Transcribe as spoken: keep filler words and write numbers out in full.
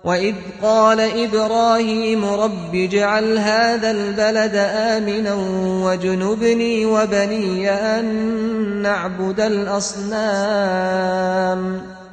وإذ قال إبراهيم رب اجعل هذا البلد آمنا واجنبني وبني أن نعبد الأصنام